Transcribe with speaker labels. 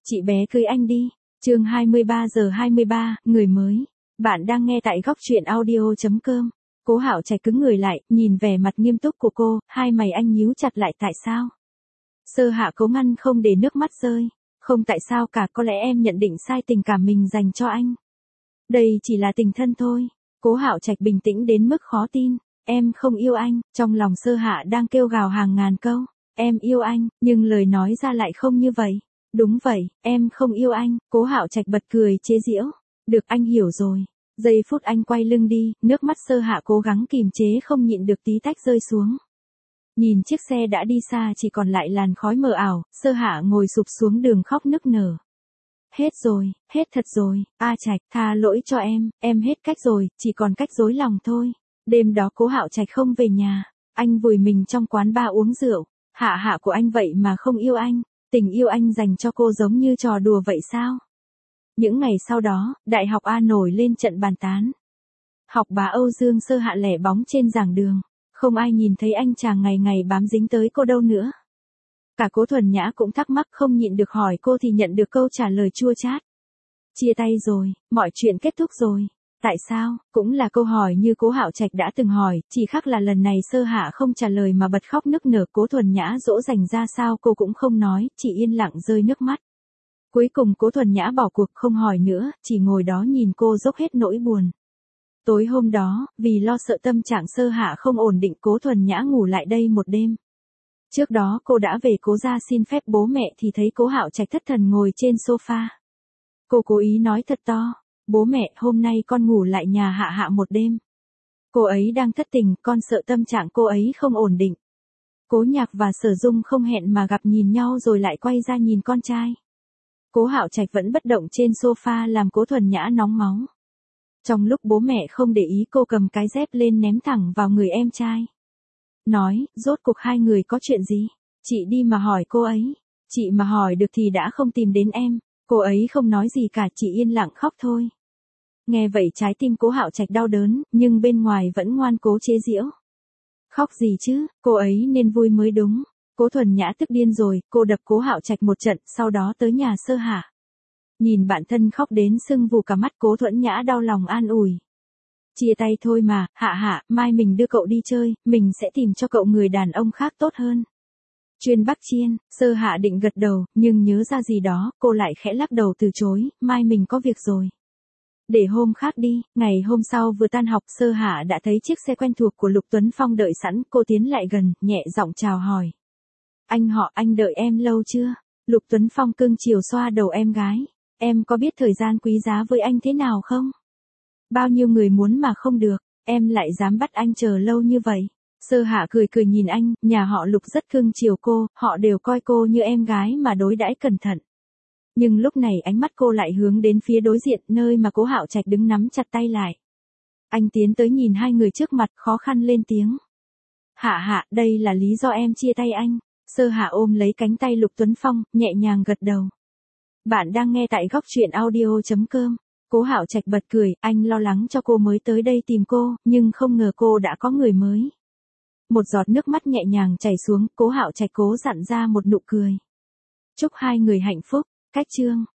Speaker 1: Chị bé cưới anh đi. Chương 23:23, người mới. Bạn đang nghe tại góc truyện audio.com. Cố Hạo Trạch cứng người lại, nhìn vẻ mặt nghiêm túc của cô, hai mày anh nhíu chặt lại. Tại sao? Sơ Hạ cố ngăn không để nước mắt rơi. Không tại sao cả, có lẽ em nhận định sai tình cảm mình dành cho anh. Đây chỉ là tình thân thôi. Cố Hạo Trạch bình tĩnh đến mức khó tin. Em không yêu anh. Trong lòng Sơ Hạ đang kêu gào hàng ngàn câu. Em yêu anh, nhưng lời nói ra lại không như vậy. Đúng vậy, em không yêu anh. Cố Hạo Trạch bật cười chế giễu. Được, anh hiểu rồi. Giây phút anh quay lưng đi, nước mắt Sơ Hạ cố gắng kìm chế không nhịn được tí tách rơi xuống. Nhìn chiếc xe đã đi xa chỉ còn lại làn khói mờ ảo, Sơ Hạ ngồi sụp xuống đường khóc nức nở. Hết rồi, hết thật rồi, Trạch, tha lỗi cho em hết cách rồi, chỉ còn cách dối lòng thôi. Đêm đó Cố Hạo Trạch không về nhà, anh vùi mình trong quán bar uống rượu. Hạ của anh vậy mà không yêu anh, tình yêu anh dành cho cô giống như trò đùa vậy sao? Những ngày sau đó, Đại học A nổi lên trận bàn tán. Học bá Âu Dương Sơ Hạ lẻ bóng trên giảng đường, không ai nhìn thấy anh chàng ngày ngày bám dính tới cô đâu nữa. Cả Cố Thuần Nhã cũng thắc mắc không nhịn được hỏi cô thì nhận được câu trả lời chua chát. Chia tay rồi, mọi chuyện kết thúc rồi. Tại sao? Cũng là câu hỏi như Cố Hạo Trạch đã từng hỏi, chỉ khác là lần này Sơ Hạ không trả lời mà bật khóc nức nở. Cố Thuần Nhã dỗ dành ra sao cô cũng không nói, chỉ yên lặng rơi nước mắt. Cuối cùng Cố Thuần Nhã bỏ cuộc không hỏi nữa, chỉ ngồi đó nhìn cô dốc hết nỗi buồn. Tối hôm đó, vì lo sợ tâm trạng Sơ Hạ không ổn định, Cố Thuần Nhã ngủ lại đây một đêm. Trước đó cô đã về Cố gia xin phép bố mẹ thì thấy Cố Hạo Trạch thất thần ngồi trên sofa. Cô cố ý nói thật to. Bố mẹ, hôm nay con ngủ lại nhà Hạ một đêm. Cô ấy đang thất tình, con sợ tâm trạng cô ấy không ổn định. Cố Nhạc và Sở Dung không hẹn mà gặp nhìn nhau rồi lại quay ra nhìn con trai. Cố Hạo Trạch vẫn bất động trên sofa làm Cố Thuần Nhã nóng máu. Trong lúc bố mẹ không để ý, cô cầm cái dép lên ném thẳng vào người em trai. Nói, rốt cuộc hai người có chuyện gì? Chị đi mà hỏi cô ấy. Chị mà hỏi được thì đã không tìm đến em. Cô ấy không nói gì cả, chỉ yên lặng khóc thôi. Nghe vậy trái tim Cố Hạo Trạch đau đớn, nhưng bên ngoài vẫn ngoan cố chế giễu. Khóc gì chứ, cô ấy nên vui mới đúng. Cố Thuần Nhã tức điên rồi, cô đập Cố Hạo Trạch một trận, sau đó tới nhà Sơ Hạ. Nhìn bạn thân khóc đến sưng vù cả mắt, Cố Thuần Nhã đau lòng an ủi. Chia tay thôi mà, Hạ, mai mình đưa cậu đi chơi, mình sẽ tìm cho cậu người đàn ông khác tốt hơn. Chuyên Bắc Chiên. Sơ Hạ định gật đầu, nhưng nhớ ra gì đó, cô lại khẽ lắc đầu từ chối, mai mình có việc rồi. Để hôm khác đi. Ngày hôm sau vừa tan học, Sơ Hạ đã thấy chiếc xe quen thuộc của Lục Tuấn Phong đợi sẵn, cô tiến lại gần, nhẹ giọng chào hỏi. Anh đợi em lâu chưa? Lục Tuấn Phong cưng chiều xoa đầu em gái. Em có biết thời gian quý giá với anh thế nào không? Bao nhiêu người muốn mà không được, em lại dám bắt anh chờ lâu như vậy. Sơ Hạ cười nhìn anh, nhà họ Lục rất cưng chiều cô, họ đều coi cô như em gái mà đối đãi cẩn thận. Nhưng lúc này ánh mắt cô lại hướng đến phía đối diện, nơi mà Cố Hạo Trạch đứng nắm chặt tay lại. Anh tiến tới nhìn hai người trước mặt, khó khăn lên tiếng. Hạ, đây là lý do em chia tay anh. Sơ Hạ ôm lấy cánh tay Lục Tuấn Phong, nhẹ nhàng gật đầu. Bạn đang nghe tại góc truyện audio.com. Cố Hạo Trạch bật cười, anh lo lắng cho cô mới tới đây tìm cô, nhưng không ngờ cô đã có người mới. Một giọt nước mắt nhẹ nhàng chảy xuống, Cố Hạo Trạch cố dặn ra một nụ cười. Chúc hai người hạnh phúc. Cách chương